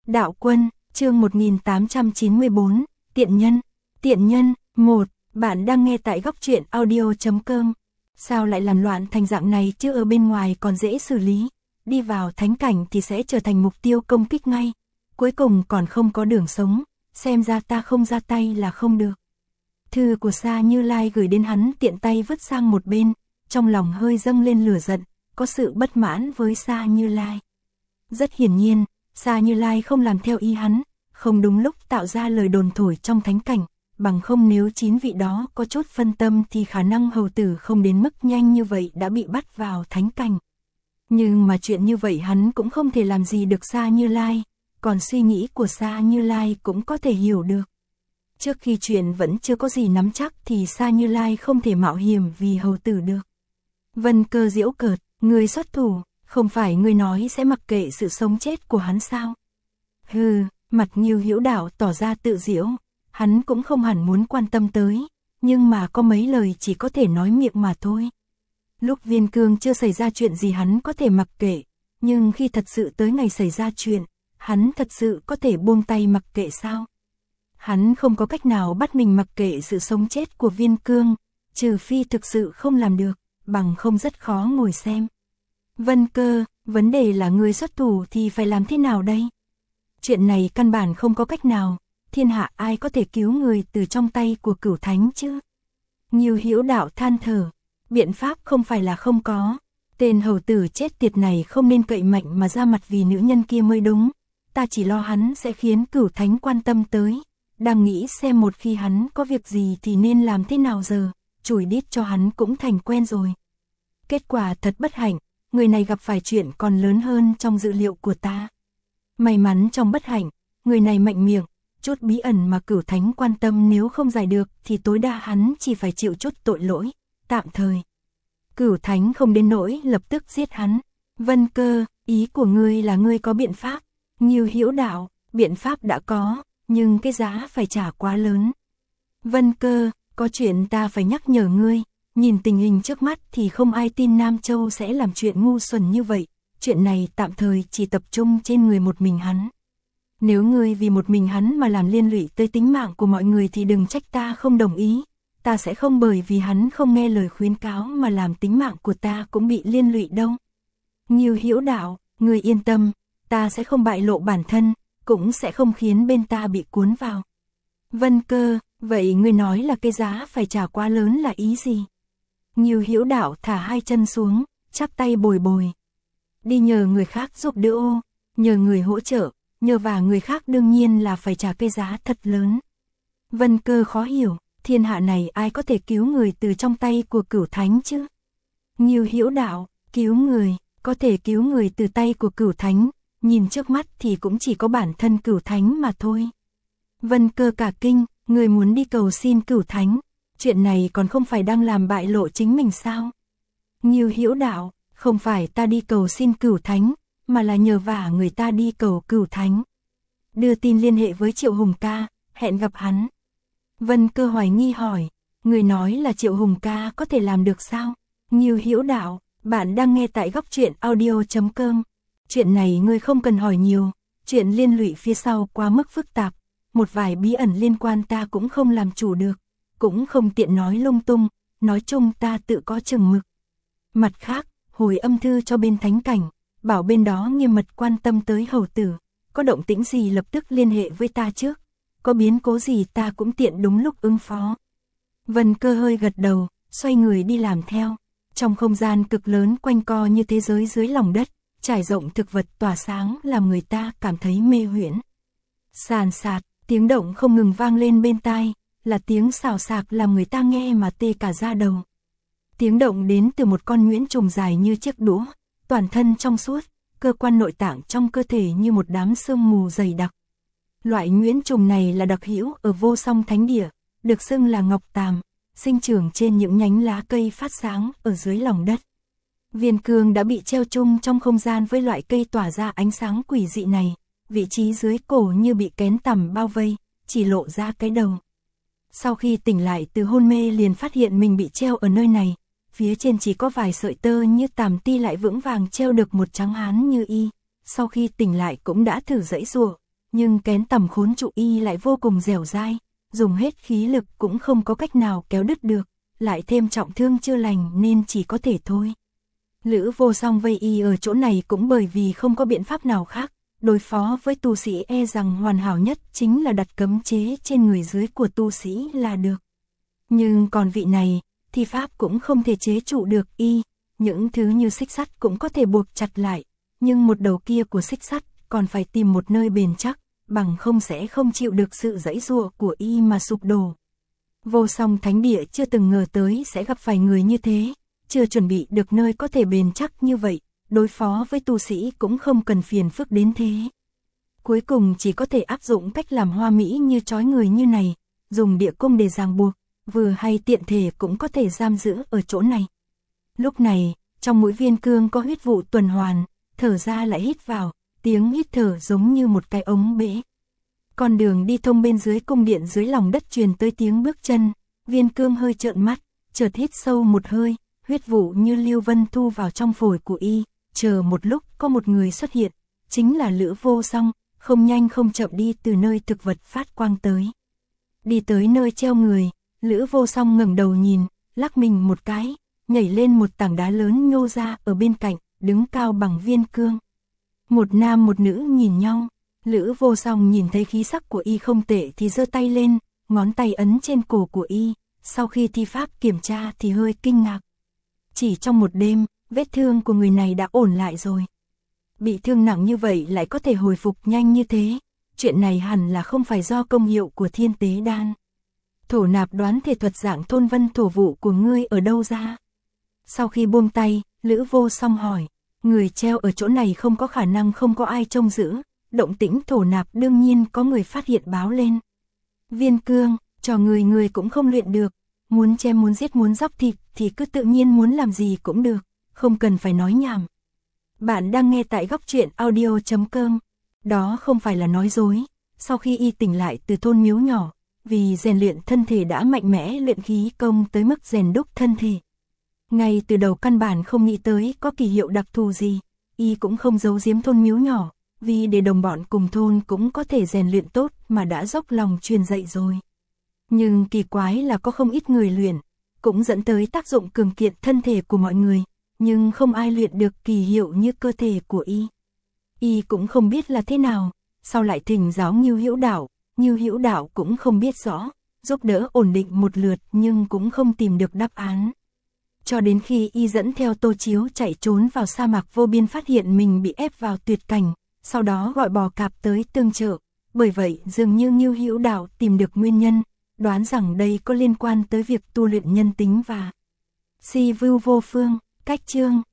Đạo Quân, chương 1894, Tiện nhân, 1, bạn đang nghe tại góc truyện audio.com. Sao lại làm loạn thành dạng này chứ, ở bên ngoài còn dễ xử lý, đi vào thánh cảnh thì sẽ trở thành mục tiêu công kích ngay, cuối cùng còn không có đường sống, xem ra ta không ra tay là không được. Thư của Sa Như Lai gửi đến hắn tiện tay vứt sang một bên, trong lòng hơi dâng lên lửa giận, có sự bất mãn với Sa Như Lai. Rất hiển nhiên, Sa Như Lai không làm theo ý hắn, không đúng lúc tạo ra lời đồn thổi trong thánh cảnh, bằng không nếu 9 vị đó có chút phân tâm thì khả năng hầu tử không đến mức nhanh như vậy đã bị bắt vào thánh cảnh. Nhưng mà chuyện như vậy hắn cũng không thể làm gì được Sa Như Lai, còn suy nghĩ của Sa Như Lai cũng có thể hiểu được. Trước khi chuyện vẫn chưa có gì nắm chắc thì Sa Như Lai không thể mạo hiểm vì hầu tử được. Vân Cơ giễu cợt, người xuất thủ, không phải người nói sẽ mặc kệ sự sống chết của hắn sao? Hừ, mặt Ngưu Hữu Đạo tỏ ra tự giễu, hắn cũng không hẳn muốn quan tâm tới, nhưng mà có mấy lời chỉ có thể nói miệng mà thôi. Lúc Viên Cương chưa xảy ra chuyện gì hắn có thể mặc kệ, nhưng khi thật sự tới ngày xảy ra chuyện, hắn thật sự có thể buông tay mặc kệ sao? Hắn không có cách nào bắt mình mặc kệ sự sống chết của Viên Cương, trừ phi thực sự không làm được, bằng không rất khó ngồi xem. Vân Cơ, vấn đề là người xuất thủ thì phải làm thế nào đây? Chuyện này căn bản không có cách nào, thiên hạ ai có thể cứu người từ trong tay của Cửu Thánh chứ? Ngưu Hữu Đạo than thở, biện pháp không phải là không có, tên hầu tử chết tiệt này không nên cậy mạnh mà ra mặt vì nữ nhân kia mới đúng, ta chỉ lo hắn sẽ khiến Cửu Thánh quan tâm tới, đang nghĩ xem một khi hắn có việc gì thì nên làm thế nào giờ, chùi đít cho hắn cũng thành quen rồi. Kết quả thật bất hạnh, người này gặp phải chuyện còn lớn hơn trong dự liệu của ta. May mắn trong bất hạnh, người này mạnh miệng, chút bí ẩn mà Cửu Thánh quan tâm nếu không giải được thì tối đa hắn chỉ phải chịu chút tội lỗi, tạm thời. Cửu Thánh không đến nỗi lập tức giết hắn. Vân Cơ, ý của ngươi là ngươi có biện pháp. Ngưu Hữu Đạo, biện pháp đã có, nhưng cái giá phải trả quá lớn. Vân Cơ, có chuyện ta phải nhắc nhở ngươi. Nhìn tình hình trước mắt thì không ai tin Nam Châu sẽ làm chuyện ngu xuẩn như vậy, chuyện này tạm thời chỉ tập trung trên người một mình hắn. Nếu ngươi vì một mình hắn mà làm liên lụy tới tính mạng của mọi người thì đừng trách ta không đồng ý, ta sẽ không bởi vì hắn không nghe lời khuyến cáo mà làm tính mạng của ta cũng bị liên lụy đâu. Ngưu Hữu Đạo, ngươi yên tâm, ta sẽ không bại lộ bản thân, cũng sẽ không khiến bên ta bị cuốn vào. Vân Cơ, vậy ngươi nói là cái giá phải trả quá lớn là ý gì? Ngưu Hữu Đạo thả hai chân xuống, chắp tay bồi bồi. Đi nhờ người khác giúp đỡ ô, nhờ người hỗ trợ, nhờ vả người khác đương nhiên là phải trả cái giá thật lớn. Vân Cơ khó hiểu, thiên hạ này ai có thể cứu người từ trong tay của Cửu Thánh chứ? Ngưu Hữu Đạo, cứu người, có thể cứu người từ tay của Cửu Thánh, nhìn trước mắt thì cũng chỉ có bản thân Cửu Thánh mà thôi. Vân Cơ cả kinh, người muốn đi cầu xin Cửu Thánh, chuyện này còn không phải đang làm bại lộ chính mình sao? Ngưu Hữu Đạo, không phải ta đi cầu xin Cửu Thánh, mà là nhờ vả người ta đi cầu Cửu Thánh. Đưa tin liên hệ với Triệu Hùng ca, hẹn gặp hắn. Vân Cơ hoài nghi hỏi, người nói là Triệu Hùng ca có thể làm được sao? Ngưu Hữu Đạo, bạn đang nghe tại góc truyện audio.com. Chuyện này ngươi không cần hỏi nhiều, chuyện liên lụy phía sau quá mức phức tạp, một vài bí ẩn liên quan ta cũng không làm chủ được, cũng không tiện nói lung tung, nói chung ta tự có chừng mực. Mặt khác, hồi âm thư cho bên thánh cảnh, bảo bên đó nghiêm mật quan tâm tới hầu tử, có động tĩnh gì lập tức liên hệ với ta trước, có biến cố gì ta cũng tiện đúng lúc ứng phó. Vân Cơ hơi gật đầu, xoay người đi làm theo. Trong không gian cực lớn quanh co như thế giới dưới lòng đất, trải rộng thực vật tỏa sáng làm người ta cảm thấy mê huyễn. Sàn sạt, tiếng động không ngừng vang lên bên tai, là tiếng xào xạc làm người ta nghe mà tê cả da đầu. Tiếng động đến từ một con nhuyễn trùng dài như chiếc đũa, toàn thân trong suốt, cơ quan nội tạng trong cơ thể như một đám sương mù dày đặc. Loại nhuyễn trùng này là đặc hữu ở Vô Song Thánh Địa, được xưng là Ngọc Tàm, sinh trưởng trên những nhánh lá cây phát sáng ở dưới lòng đất. Viên Cương đã bị treo chung trong không gian với loại cây tỏa ra ánh sáng quỷ dị này, vị trí dưới cổ như bị kén tằm bao vây, chỉ lộ ra cái đầu. Sau khi tỉnh lại từ hôn mê liền phát hiện mình bị treo ở nơi này, phía trên chỉ có vài sợi tơ như tằm ti lại vững vàng treo được một trắng hán như y, sau khi tỉnh lại cũng đã thử giãy giụa, nhưng kén tầm khốn trụ y lại vô cùng dẻo dai, dùng hết khí lực cũng không có cách nào kéo đứt được, lại thêm trọng thương chưa lành nên chỉ có thể thôi. Lữ Vô Song vây y ở chỗ này cũng bởi vì không có biện pháp nào khác, đối phó với tu sĩ e rằng hoàn hảo nhất chính là đặt cấm chế trên người dưới của tu sĩ là được. Nhưng còn vị này, thì pháp cũng không thể chế trụ được y, những thứ như xích sắt cũng có thể buộc chặt lại, nhưng một đầu kia của xích sắt còn phải tìm một nơi bền chắc, bằng không sẽ không chịu được sự giãy giụa của y mà sụp đổ. Vô Song thánh địa chưa từng ngờ tới sẽ gặp phải người như thế, chưa chuẩn bị được nơi có thể bền chắc như vậy, đối phó với tu sĩ cũng không cần phiền phức đến thế. Cuối cùng chỉ có thể áp dụng cách làm hoa mỹ như trói người như này, dùng địa cung để ràng buộc, vừa hay tiện thể cũng có thể giam giữ ở chỗ này. Lúc này, trong mũi Viên Cương có huyết vụ tuần hoàn, thở ra lại hít vào, tiếng hít thở giống như một cái ống bể. Con đường đi thông bên dưới cung điện dưới lòng đất truyền tới tiếng bước chân, Viên Cương hơi trợn mắt, chợt hít sâu một hơi, huyết vụ như lưu vân thu vào trong phổi của y, chờ một lúc có một người xuất hiện, chính là Lữ Vô Song, không nhanh không chậm đi từ nơi thực vật phát quang tới. Đi tới nơi treo người, Lữ Vô Song ngẩng đầu nhìn, lắc mình một cái, nhảy lên một tảng đá lớn nhô ra ở bên cạnh, đứng cao bằng Viên Cương. Một nam một nữ nhìn nhau, Lữ Vô Song nhìn thấy khí sắc của y không tệ thì giơ tay lên, ngón tay ấn trên cổ của y, sau khi thi pháp kiểm tra thì hơi kinh ngạc. Chỉ trong một đêm, vết thương của người này đã ổn lại rồi. Bị thương nặng như vậy lại có thể hồi phục nhanh như thế, chuyện này hẳn là không phải do công hiệu của Thiên Tế Đan. Thổ Nạp đoán thể thuật dạng thôn vân thổ vụ của ngươi ở đâu ra? Sau khi buông tay, Lữ Vô Song hỏi, người treo ở chỗ này không có khả năng không có ai trông giữ, động tĩnh thổ nạp đương nhiên có người phát hiện báo lên. Viên Cương, cho người cũng không luyện được, muốn chém muốn giết muốn dóc thịt thì cứ tự nhiên muốn làm gì cũng được, không cần phải nói nhảm. Bạn đang nghe tại góc truyện audio.com, đó không phải là nói dối, sau khi y tỉnh lại từ thôn miếu nhỏ, vì rèn luyện thân thể đã mạnh mẽ luyện khí công tới mức rèn đúc thân thể. Ngay từ đầu căn bản không nghĩ tới có kỳ hiệu đặc thù gì, y cũng không giấu giếm thôn miếu nhỏ, vì để đồng bọn cùng thôn cũng có thể rèn luyện tốt mà đã dốc lòng truyền dạy rồi. Nhưng kỳ quái là có không ít người luyện, cũng dẫn tới tác dụng cường kiện thân thể của mọi người, nhưng không ai luyện được kỳ hiệu như cơ thể của y. Y cũng không biết là thế nào, sau lại thỉnh giáo Ngưu Hữu Đạo cũng không biết rõ, giúp đỡ ổn định một lượt nhưng cũng không tìm được đáp án. Cho đến khi y dẫn theo Tô Chiếu chạy trốn vào sa mạc vô biên phát hiện mình bị ép vào tuyệt cảnh, sau đó gọi bò cạp tới tương trợ, bởi vậy dường như Ngưu Hữu Đạo tìm được nguyên nhân, đoán rằng đây có liên quan tới việc tu luyện nhân tính và si vưu vô phương, cách chương.